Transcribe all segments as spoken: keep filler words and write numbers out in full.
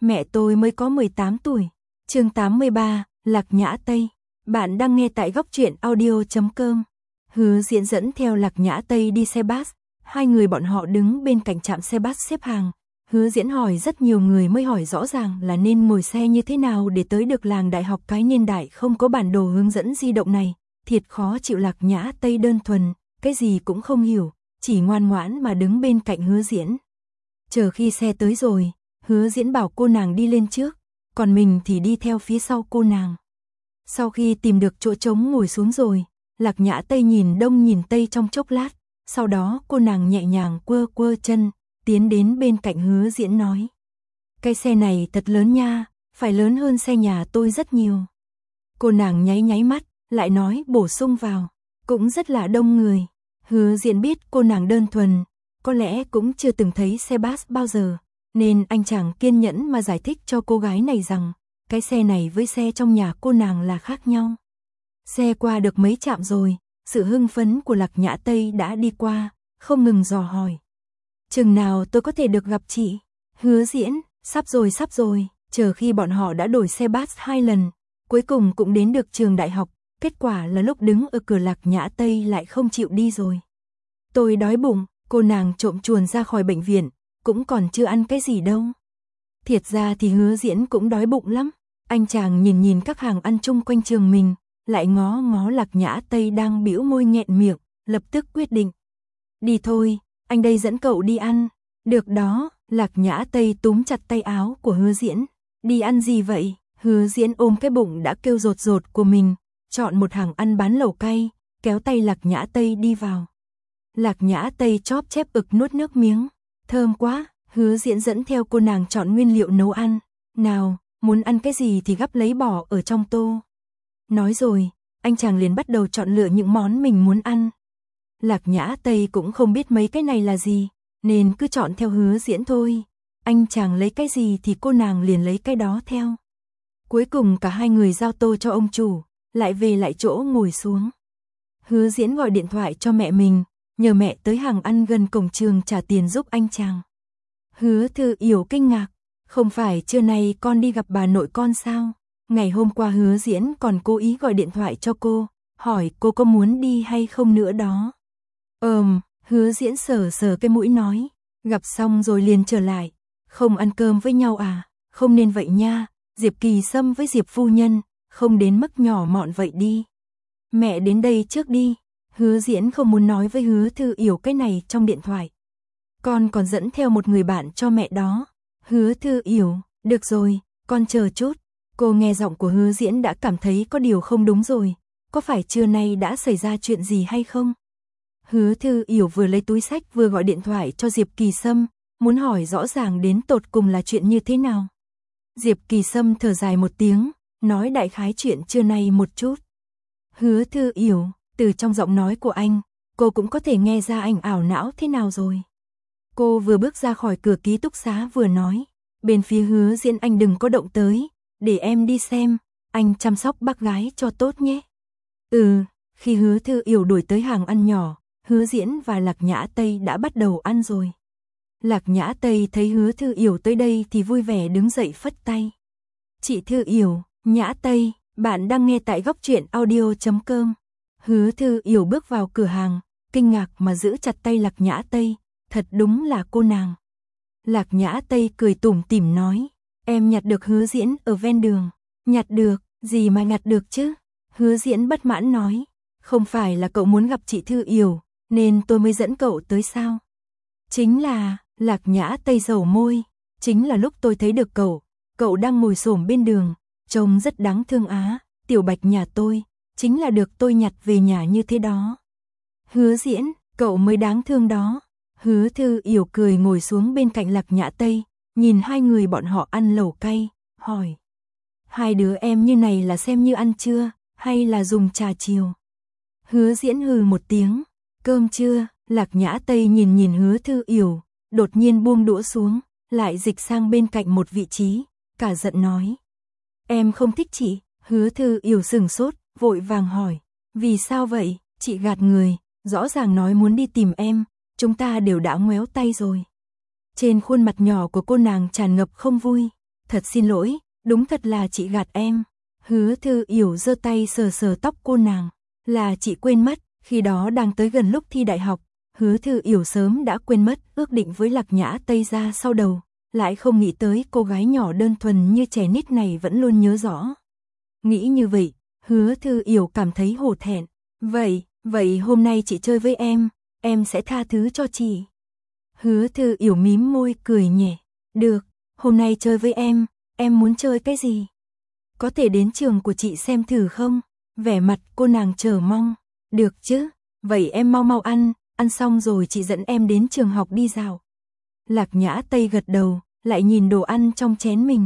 Mẹ tôi mới có mười tám tuổi. Chương tám mươi ba, Lạc Nhã Tây. Bạn đang nghe tại góc truyện audio chấm com. Hứa Diễn dẫn theo Lạc Nhã Tây đi xe bus, hai người bọn họ đứng bên cạnh trạm xe bus xếp hàng. Hứa Diễn hỏi rất nhiều người mới hỏi rõ ràng là nên ngồi xe như thế nào để tới được làng đại học cái niên đại không có bản đồ hướng dẫn di động này. Thiệt khó chịu. Lạc Nhã Tây đơn thuần, cái gì cũng không hiểu, chỉ ngoan ngoãn mà đứng bên cạnh Hứa Diễn. Chờ khi xe tới rồi, Hứa Diễn bảo cô nàng đi lên trước, còn mình thì đi theo phía sau cô nàng. Sau khi tìm được chỗ trống ngồi xuống rồi, Lạc Nhã Tây nhìn đông nhìn tây trong chốc lát, sau đó cô nàng nhẹ nhàng quơ quơ chân, tiến đến bên cạnh Hứa Diễn nói: "Cái xe này thật lớn nha, phải lớn hơn xe nhà tôi rất nhiều." Cô nàng nháy nháy mắt, lại nói bổ sung vào: "Cũng rất là đông người." Hứa Diễn biết cô nàng đơn thuần, có lẽ cũng chưa từng thấy xe bus bao giờ, nên anh chàng kiên nhẫn mà giải thích cho cô gái này rằng cái xe này với xe trong nhà cô nàng là khác nhau. Xe qua được mấy trạm rồi, sự hưng phấn của Lạc Nhã Tây đã đi qua, không ngừng dò hỏi: "Chừng nào tôi có thể được gặp chị?" Hứa Diễn: "Sắp rồi sắp rồi." Chờ khi bọn họ đã đổi xe bus hai lần, cuối cùng cũng đến được trường đại học, kết quả là lúc đứng ở cửa Lạc Nhã Tây lại không chịu đi rồi. "Tôi đói bụng." Cô nàng trộm chuồn ra khỏi bệnh viện, cũng còn chưa ăn cái gì đâu. Thiệt ra thì Hứa Diễn cũng đói bụng lắm. Anh chàng nhìn nhìn các hàng ăn chung quanh trường mình, lại ngó ngó Lạc Nhã Tây đang bĩu môi nghẹn miệng, lập tức quyết định: "Đi thôi, anh đây dẫn cậu đi ăn." "Được đó." Lạc Nhã Tây túm chặt tay áo của Hứa Diễn. "Đi ăn gì vậy?" Hứa Diễn ôm cái bụng đã kêu rột rột của mình, chọn một hàng ăn bán lẩu cay, kéo tay Lạc Nhã Tây đi vào. Lạc Nhã Tây chóp chép ực nuốt nước miếng. "Thơm quá." Hứa Diễn dẫn theo cô nàng chọn nguyên liệu nấu ăn. "Nào, muốn ăn cái gì thì gắp lấy bỏ ở trong tô." Nói rồi, anh chàng liền bắt đầu chọn lựa những món mình muốn ăn. Lạc Nhã Tây cũng không biết mấy cái này là gì, nên cứ chọn theo Hứa Diễn thôi. Anh chàng lấy cái gì thì cô nàng liền lấy cái đó theo. Cuối cùng cả hai người giao tô cho ông chủ, lại về lại chỗ ngồi xuống. Hứa Diễn gọi điện thoại cho mẹ mình, nhờ mẹ tới hàng ăn gần cổng trường trả tiền giúp anh chàng. Hứa Thư Yểu kinh ngạc: "Không phải trưa nay con đi gặp bà nội con sao? Ngày hôm qua Hứa Diễn còn cố ý gọi điện thoại cho cô, hỏi cô có muốn đi hay không nữa đó." Ờm, Hứa Diễn sờ sờ cái mũi nói: "Gặp xong rồi liền trở lại. Không ăn cơm với nhau à? Không nên vậy nha, Diệp Kỳ Sâm với Diệp phu nhân, không đến mức nhỏ mọn vậy đi. Mẹ đến đây trước đi." Hứa Diễn không muốn nói với Hứa Thư Yểu cái này trong điện thoại. "Con còn dẫn theo một người bạn cho mẹ đó." Hứa Thư Yểu: "Được rồi, con chờ chút." Cô nghe giọng của Hứa Diễn đã cảm thấy có điều không đúng rồi. Có phải trưa nay đã xảy ra chuyện gì hay không? Hứa Thư Yểu vừa lấy túi xách vừa gọi điện thoại cho Diệp Kỳ Sâm, muốn hỏi rõ ràng đến tột cùng là chuyện như thế nào. Diệp Kỳ Sâm thở dài một tiếng, nói đại khái chuyện trưa nay một chút. Hứa Thư Yểu, từ trong giọng nói của anh, cô cũng có thể nghe ra anh ảo não thế nào rồi. Cô vừa bước ra khỏi cửa ký túc xá vừa nói: "Bên phía Hứa Diễn anh đừng có động tới, để em đi xem, anh chăm sóc bác gái cho tốt nhé." Ừ, khi Hứa Thư Yểu đuổi tới hàng ăn nhỏ, Hứa Diễn và Lạc Nhã Tây đã bắt đầu ăn rồi. Lạc Nhã Tây thấy Hứa Thư Yểu tới đây thì vui vẻ đứng dậy phất tay: "Chị Thư Yểu, Nhã Tây, bạn đang nghe tại góc truyện audio chấm com." Hứa Thư Yểu bước vào cửa hàng, kinh ngạc mà giữ chặt tay Lạc Nhã Tây, thật đúng là cô nàng. Lạc Nhã Tây cười tủm tỉm nói: "Em nhặt được Hứa Diễn ở ven đường." "Nhặt được, gì mà nhặt được chứ?" Hứa Diễn bất mãn nói: "Không phải là cậu muốn gặp chị Thư Yểu, nên tôi mới dẫn cậu tới sao?" "Chính là..." Lạc Nhã Tây dầu môi: "Chính là lúc tôi thấy được cậu, cậu đang ngồi xổm bên đường, trông rất đáng thương á, tiểu Bạch nhà tôi, chính là được tôi nhặt về nhà như thế đó." "Hứa Diễn, cậu mới đáng thương đó." Hứa Thư Yểu cười ngồi xuống bên cạnh Lạc Nhã Tây, nhìn hai người bọn họ ăn lẩu cay, hỏi: "Hai đứa em như này là xem như ăn trưa, hay là dùng trà chiều?" Hứa Diễn hừ một tiếng: "Cơm trưa." Lạc Nhã Tây nhìn nhìn Hứa Thư Yểu, đột nhiên buông đũa xuống, lại dịch sang bên cạnh một vị trí, cả giận nói: "Em không thích chị." Hứa Thư Yểu sừng sốt, vội vàng hỏi: "Vì sao vậy?" "Chị gạt người, rõ ràng nói muốn đi tìm em, chúng ta đều đã ngoéo tay rồi." Trên khuôn mặt nhỏ của cô nàng tràn ngập không vui. thật xin lỗi, đúng thật là chị gạt em. Hứa Thư Yểu giơ tay sờ sờ tóc cô nàng, là chị quên mất, khi đó đang tới gần lúc thi đại học, Hứa Thư Yểu sớm đã quên mất ước định với Lạc Nhã Tây ra sau đầu, lại không nghĩ tới cô gái nhỏ đơn thuần như trẻ nít này vẫn luôn nhớ rõ. Nghĩ như vậy, Hứa Thư Yểu cảm thấy hổ thẹn. Vậy, vậy hôm nay chị chơi với em, em sẽ tha thứ cho chị. Hứa Thư Yểu mím môi cười nhẹ. Được, hôm nay chơi với em, em muốn chơi cái gì? Có thể đến trường của chị xem thử không? Vẻ mặt cô nàng chờ mong. Được chứ, vậy em mau mau ăn, ăn xong rồi chị dẫn em đến trường học đi dạo. Lạc Nhã Tây gật đầu, lại nhìn đồ ăn trong chén mình.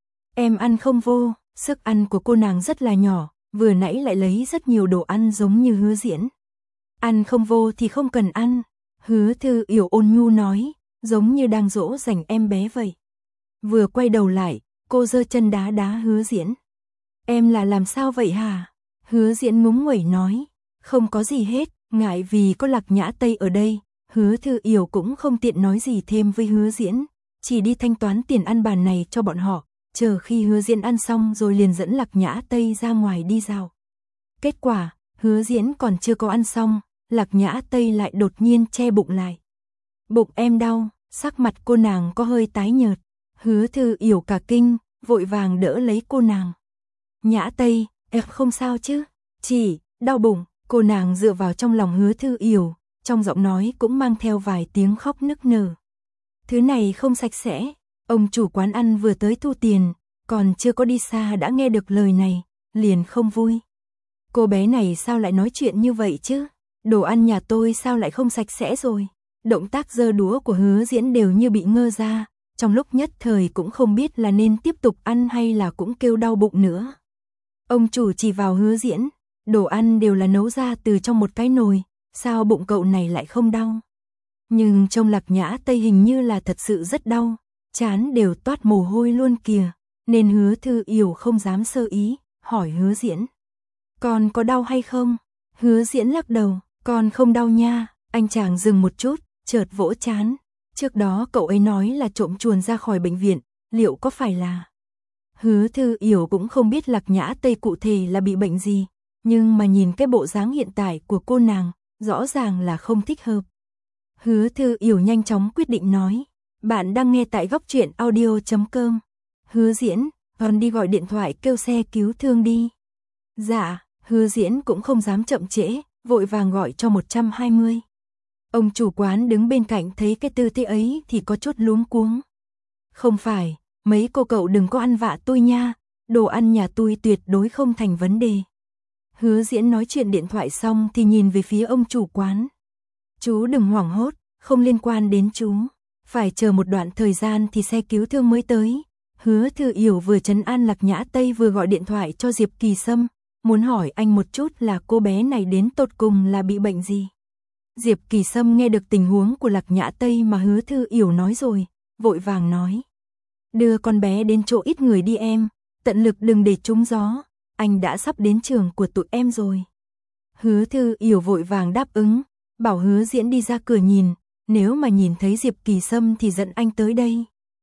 Em ăn không vô, sức ăn của cô nàng rất là nhỏ, vừa nãy lại lấy rất nhiều đồ ăn giống như Hứa Diễn. Ăn không vô thì không cần ăn, Hứa Thư Yểu ôn nhu nói, giống như đang dỗ dành em bé vậy. Vừa quay đầu lại, cô giơ chân đá đá Hứa Diễn. Em là làm sao vậy hả? Hứa Diễn ngúng nguẩy nói, không có gì hết, ngại vì có Lạc Nhã Tây ở đây, Hứa Thư Yểu cũng không tiện nói gì thêm với Hứa Diễn, chỉ đi thanh toán tiền ăn bàn này cho bọn họ, chờ khi Hứa Diễn ăn xong rồi liền dẫn Lạc Nhã Tây ra ngoài đi dạo. Kết quả, Hứa Diễn còn chưa có ăn xong, Lạc Nhã Tây lại đột nhiên che bụng lại. Bụng em đau, sắc mặt cô nàng có hơi tái nhợt, Hứa Thư Yểu cả kinh, vội vàng đỡ lấy cô nàng. Nhã Tây, em không sao chứ? Chỉ, đau bụng, cô nàng dựa vào trong lòng Hứa Thư Yểu, trong giọng nói cũng mang theo vài tiếng khóc nức nở. Thứ này không sạch sẽ, ông chủ quán ăn vừa tới thu tiền, còn chưa có đi xa đã nghe được lời này, liền không vui. Cô bé này sao lại nói chuyện như vậy chứ? Đồ ăn nhà tôi sao lại không sạch sẽ rồi? Động tác giơ đũa của Hứa Diễn đều như bị ngơ ra, trong lúc nhất thời cũng không biết là nên tiếp tục ăn hay là cũng kêu đau bụng nữa. Ông chủ chỉ vào Hứa Diễn, đồ ăn đều là nấu ra từ trong một cái nồi, sao bụng cậu này lại không đau? Nhưng trông Lạc Nhã Tây hình như là thật sự rất đau, trán đều toát mồ hôi luôn kìa, nên Hứa Thư Yểu không dám sơ ý, hỏi Hứa Diễn. Con có đau hay không? Hứa Diễn lắc đầu, con không đau nha. Anh chàng dừng một chút, chợt vỗ trán. Trước đó cậu ấy nói là trộm chuồn ra khỏi bệnh viện, liệu có phải là... Hứa Thư Yểu cũng không biết Lạc Nhã Tây cụ thể là bị bệnh gì, nhưng mà nhìn cái bộ dáng hiện tại của cô nàng, rõ ràng là không thích hợp. Hứa Thư Yểu nhanh chóng quyết định nói, bạn đang nghe tại góc truyện audio chấm com. Hứa Diễn, còn đi gọi điện thoại kêu xe cứu thương đi. Dạ, Hứa Diễn cũng không dám chậm trễ, vội vàng gọi cho một trăm hai mươi. Ông chủ quán đứng bên cạnh thấy cái tư thế ấy thì có chút luống cuống. Không phải, mấy cô cậu đừng có ăn vạ tôi nha, đồ ăn nhà tôi tuyệt đối không thành vấn đề. Hứa Diễn nói chuyện điện thoại xong thì nhìn về phía ông chủ quán. Chú đừng hoảng hốt, không liên quan đến chú. Phải chờ một đoạn thời gian thì xe cứu thương mới tới. Hứa Thư Yểu vừa trấn an Lạc Nhã Tây vừa gọi điện thoại cho Diệp Kỳ Sâm, muốn hỏi anh một chút là cô bé này đến tột cùng là bị bệnh gì. Diệp Kỳ Sâm nghe được tình huống của Lạc Nhã Tây mà Hứa Thư Yểu nói rồi, vội vàng nói. Đưa con bé đến chỗ ít người đi em, tận lực đừng để trúng gió, anh đã sắp đến trường của tụi em rồi. Hứa Thư Yểu vội vàng đáp ứng, bảo Hứa Diễn đi ra cửa nhìn, nếu mà nhìn thấy Diệp Kỳ Sâm thì dẫn anh tới đây.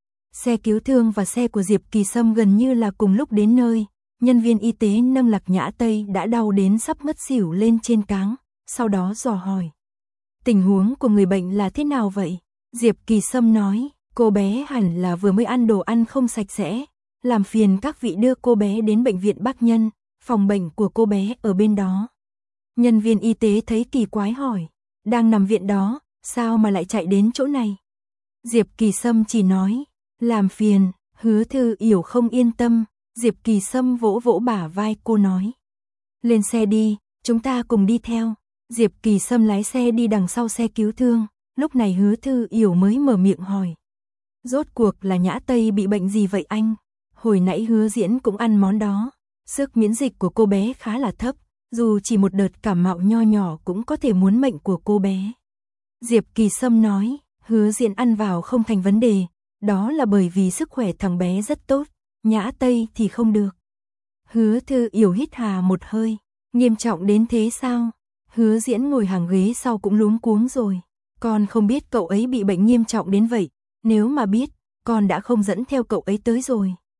Xe cứu thương và xe của Diệp Kỳ Sâm gần như là cùng lúc đến nơi, nhân viên y tế nâng Lạc Nhã Tây đã đau đến sắp ngất xỉu lên trên cáng, sau đó dò hỏi. Tình huống của người bệnh là thế nào vậy? Diệp Kỳ Sâm nói, cô bé hẳn là vừa mới ăn đồ ăn không sạch sẽ, làm phiền các vị đưa cô bé đến bệnh viện Bắc Nhân, phòng bệnh của cô bé ở bên đó. Nhân viên y tế thấy kỳ quái hỏi, đang nằm viện đó, sao mà lại chạy đến chỗ này? Diệp Kỳ Sâm chỉ nói, làm phiền. Hứa Thư Yểu không yên tâm, Diệp Kỳ Sâm vỗ vỗ bả vai cô nói. Lên xe đi, chúng ta cùng đi theo. Diệp Kỳ Sâm lái xe đi đằng sau xe cứu thương, lúc này Hứa Thư Yểu mới mở miệng hỏi. Rốt cuộc là Nhã Tây bị bệnh gì vậy anh? Hồi nãy Hứa Diễn cũng ăn món đó, sức miễn dịch của cô bé khá là thấp, dù chỉ một đợt cảm mạo nho nhỏ cũng có thể muốn mệnh của cô bé. Diệp Kỳ Sâm nói, Hứa Diễn ăn vào không thành vấn đề, đó là bởi vì sức khỏe thằng bé rất tốt, Nhã Tây thì không được. Hứa Thư Yểu hít hà một hơi, nghiêm trọng đến thế sao? Hứa Diễn ngồi hàng ghế sau cũng luống cuống rồi, con không biết cậu ấy bị bệnh nghiêm trọng đến vậy, nếu mà biết, con đã không dẫn theo cậu ấy tới rồi.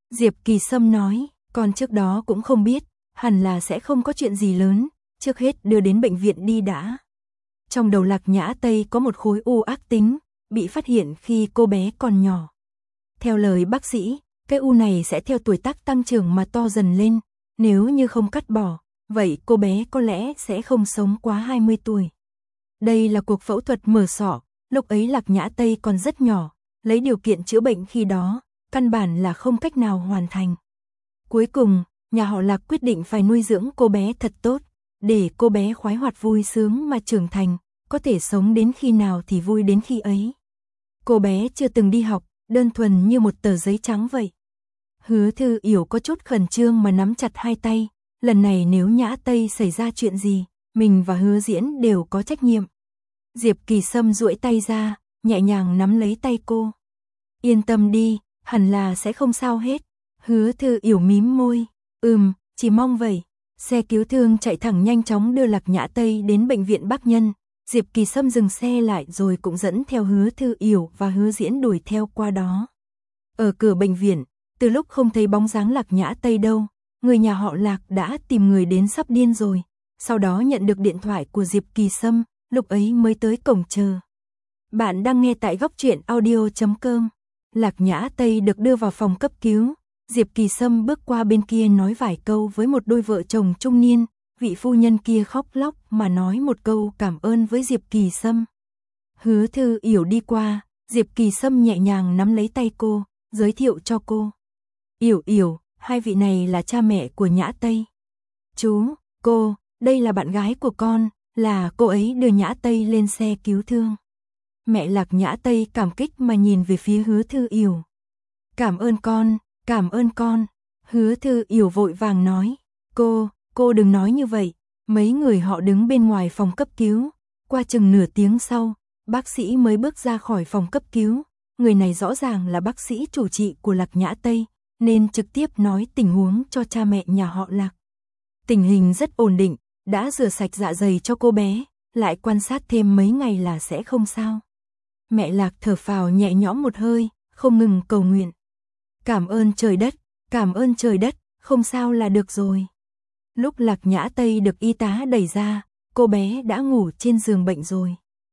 Diệp Kỳ Sâm nói, con trước đó cũng không biết, hẳn là sẽ không có chuyện gì lớn, trước hết đưa đến bệnh viện đi đã. Trong đầu Lạc Nhã Tây có một khối u ác tính, bị phát hiện khi cô bé còn nhỏ. Theo lời bác sĩ, cái u này sẽ theo tuổi tác tăng trưởng mà to dần lên, nếu như không cắt bỏ, vậy cô bé có lẽ sẽ không sống quá hai mươi tuổi. Đây là cuộc phẫu thuật mở sọ, lúc ấy Lạc Nhã Tây còn rất nhỏ, lấy điều kiện chữa bệnh khi đó, căn bản là không cách nào hoàn thành. Cuối cùng, nhà họ Lạc quyết định phải nuôi dưỡng cô bé thật tốt, để cô bé khoái hoạt vui sướng mà trưởng thành, có thể sống đến khi nào thì vui đến khi ấy. Cô bé chưa từng đi học, đơn thuần như một tờ giấy trắng vậy. Hứa Thư Yểu có chút khẩn trương mà nắm chặt hai tay, lần này nếu Nhã Tây xảy ra chuyện gì, mình và Hứa Diễn đều có trách nhiệm. Diệp Kỳ Sâm duỗi tay ra, nhẹ nhàng nắm lấy tay cô. Yên tâm đi, hẳn là sẽ không sao hết. Hứa Thư Yểu mím môi, ừm, chỉ mong vậy. Xe cứu thương chạy thẳng nhanh chóng đưa Lạc Nhã Tây đến bệnh viện Bắc Nhân. Diệp Kỳ Sâm dừng xe lại rồi cũng dẫn theo Hứa Thư Yểu và Hứa Diễn đuổi theo qua đó. Ở cửa bệnh viện, từ lúc không thấy bóng dáng Lạc Nhã Tây đâu, người nhà họ Lạc đã tìm người đến sắp điên rồi. Sau đó nhận được điện thoại của Diệp Kỳ Sâm, lúc ấy mới tới cổng chờ. Bạn đang nghe tại góc truyện audio chấm com. Lạc Nhã Tây được đưa vào phòng cấp cứu. Diệp Kỳ Sâm bước qua bên kia nói vài câu với một đôi vợ chồng trung niên. Vị phu nhân kia khóc lóc mà nói một câu cảm ơn với Diệp Kỳ Sâm. Hứa Thư Yểu đi qua, Diệp Kỳ Sâm nhẹ nhàng nắm lấy tay cô, giới thiệu cho cô. Yểu Yểu, hai vị này là cha mẹ của Nhã Tây. Chú, cô, đây là bạn gái của con, là cô ấy đưa Nhã Tây lên xe cứu thương. Mẹ Lạc Nhã Tây cảm kích mà nhìn về phía Hứa Thư Yểu. Cảm ơn con, cảm ơn con. Hứa Thư Yểu vội vàng nói, cô, cô đừng nói như vậy. Mấy người họ đứng bên ngoài phòng cấp cứu. Qua chừng nửa tiếng sau, bác sĩ mới bước ra khỏi phòng cấp cứu. Người này rõ ràng là bác sĩ chủ trị của Lạc Nhã Tây, nên trực tiếp nói tình huống cho cha mẹ nhà họ Lạc. Tình hình rất ổn định, đã rửa sạch dạ dày cho cô bé, lại quan sát thêm mấy ngày là sẽ không sao. Mẹ Lạc thở phào nhẹ nhõm một hơi, không ngừng cầu nguyện. Cảm ơn trời đất, cảm ơn trời đất, không sao là được rồi. Lúc Lạc Nhã Tây được y tá đẩy ra, cô bé đã ngủ trên giường bệnh rồi.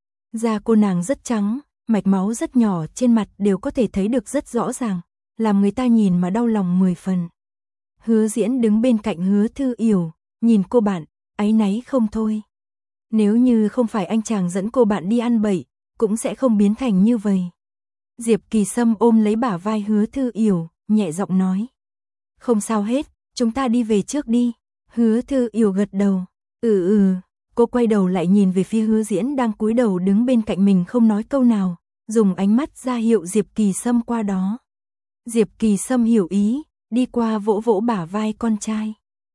Da cô nàng rất trắng, mạch máu rất nhỏ trên mặt đều có thể thấy được rất rõ ràng, làm người ta nhìn mà đau lòng mười phần. Hứa Diễn đứng bên cạnh Hứa Thư Yểu, nhìn cô bạn, áy náy không thôi. Nếu như không phải anh chàng dẫn cô bạn đi ăn bậy, cũng sẽ không biến thành như vậy. Diệp Kỳ Sâm ôm lấy bả vai Hứa Thư Yểu, nhẹ giọng nói. Không sao hết, chúng ta đi về trước đi. Hứa Thư Yểu gật đầu. Ừ ừ, cô quay đầu lại nhìn về phía Hứa Diễn đang cúi đầu đứng bên cạnh mình không nói câu nào, dùng ánh mắt ra hiệu Diệp Kỳ Sâm qua đó. Diệp Kỳ Sâm hiểu ý, đi qua vỗ vỗ bả vai con trai.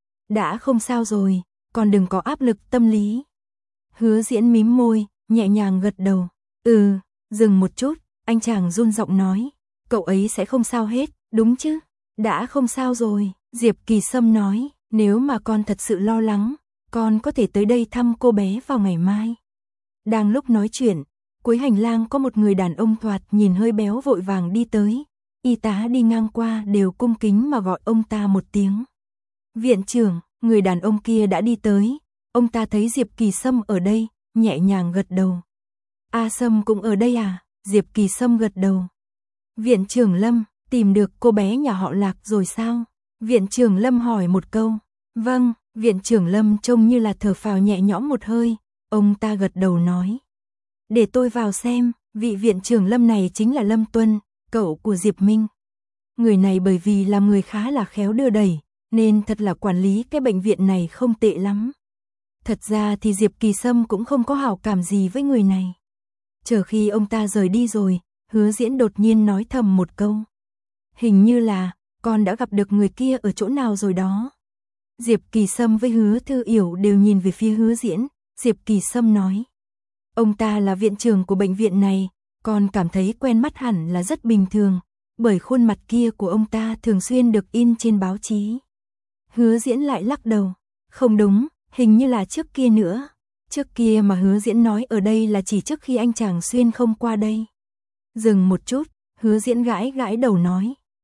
Đã không sao rồi, còn đừng có áp lực tâm lý. Hứa Diễn mím môi, nhẹ nhàng gật đầu. Ừ, dừng một chút, anh chàng run giọng nói. Cậu ấy sẽ không sao hết, đúng chứ? Đã không sao rồi, Diệp Kỳ Sâm nói. Nếu mà con thật sự lo lắng, con có thể tới đây thăm cô bé vào ngày mai. Đang lúc nói chuyện, cuối hành lang có một người đàn ông thoạt nhìn hơi béo vội vàng đi tới. Y tá đi ngang qua đều cung kính mà gọi ông ta một tiếng. Viện trưởng, người đàn ông kia đã đi tới. Ông ta thấy Diệp Kỳ Sâm ở đây, nhẹ nhàng gật đầu. A Sâm cũng ở đây à? Diệp Kỳ Sâm gật đầu. Viện trưởng Lâm, tìm được cô bé nhà họ Lạc rồi sao? Viện trưởng Lâm hỏi một câu. Vâng, viện trưởng Lâm trông như là thở phào nhẹ nhõm một hơi. Ông ta gật đầu nói. Để tôi vào xem, vị viện trưởng Lâm này chính là Lâm Tuân, cậu của Diệp Minh. Người này bởi vì là người khá là khéo đưa đẩy, nên thật là quản lý cái bệnh viện này không tệ lắm. Thật ra thì Diệp Kỳ Sâm cũng không có hảo cảm gì với người này. Chờ khi ông ta rời đi rồi, Hứa Diễn đột nhiên nói thầm một câu. Hình như là, con đã gặp được người kia ở chỗ nào rồi đó. Diệp Kỳ Sâm với Hứa Thư Yểu đều nhìn về phía Hứa Diễn. Diệp Kỳ Sâm nói. Ông ta là viện trưởng của bệnh viện này, con cảm thấy quen mắt hẳn là rất bình thường, bởi khuôn mặt kia của ông ta thường xuyên được in trên báo chí. Hứa Diễn lại lắc đầu. Không đúng, hình như là trước kia nữa. Trước kia mà Hứa Diễn nói ở đây là chỉ trước khi anh chàng Xuyên không qua đây. Dừng một chút, Hứa Diễn gãi gãi đầu nói.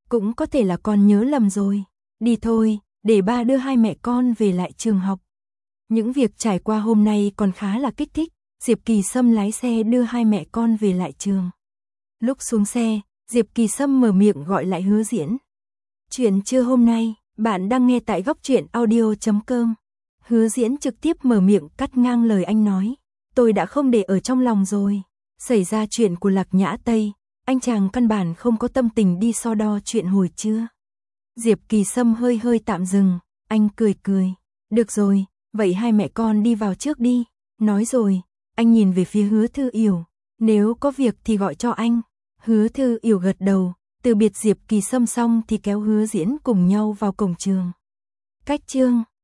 Cũng có thể là con nhớ lầm rồi. Đi thôi, để ba đưa hai mẹ con về lại trường học. Những việc trải qua hôm nay còn khá là kích thích. Diệp Kỳ Sâm lái xe đưa hai mẹ con về lại trường. Lúc xuống xe, Diệp Kỳ Sâm mở miệng gọi lại Hứa Diễn. Chuyện trưa hôm nay, bạn đang nghe tại góc truyện audio chấm com. Hứa Diễn trực tiếp mở miệng cắt ngang lời anh nói. Tôi đã không để ở trong lòng rồi. Xảy ra chuyện của Lạc Nhã Tây, anh chàng căn bản không có tâm tình đi so đo chuyện hồi trưa. Diệp Kỳ Sâm hơi hơi tạm dừng, anh cười cười. Được rồi, vậy hai mẹ con đi vào trước đi. Nói rồi, anh nhìn về phía Hứa Thư Yểu. Nếu có việc thì gọi cho anh. Hứa Thư Yểu gật đầu, từ biệt Diệp Kỳ Sâm xong thì kéo Hứa Diễn cùng nhau vào cổng trường. Cách chương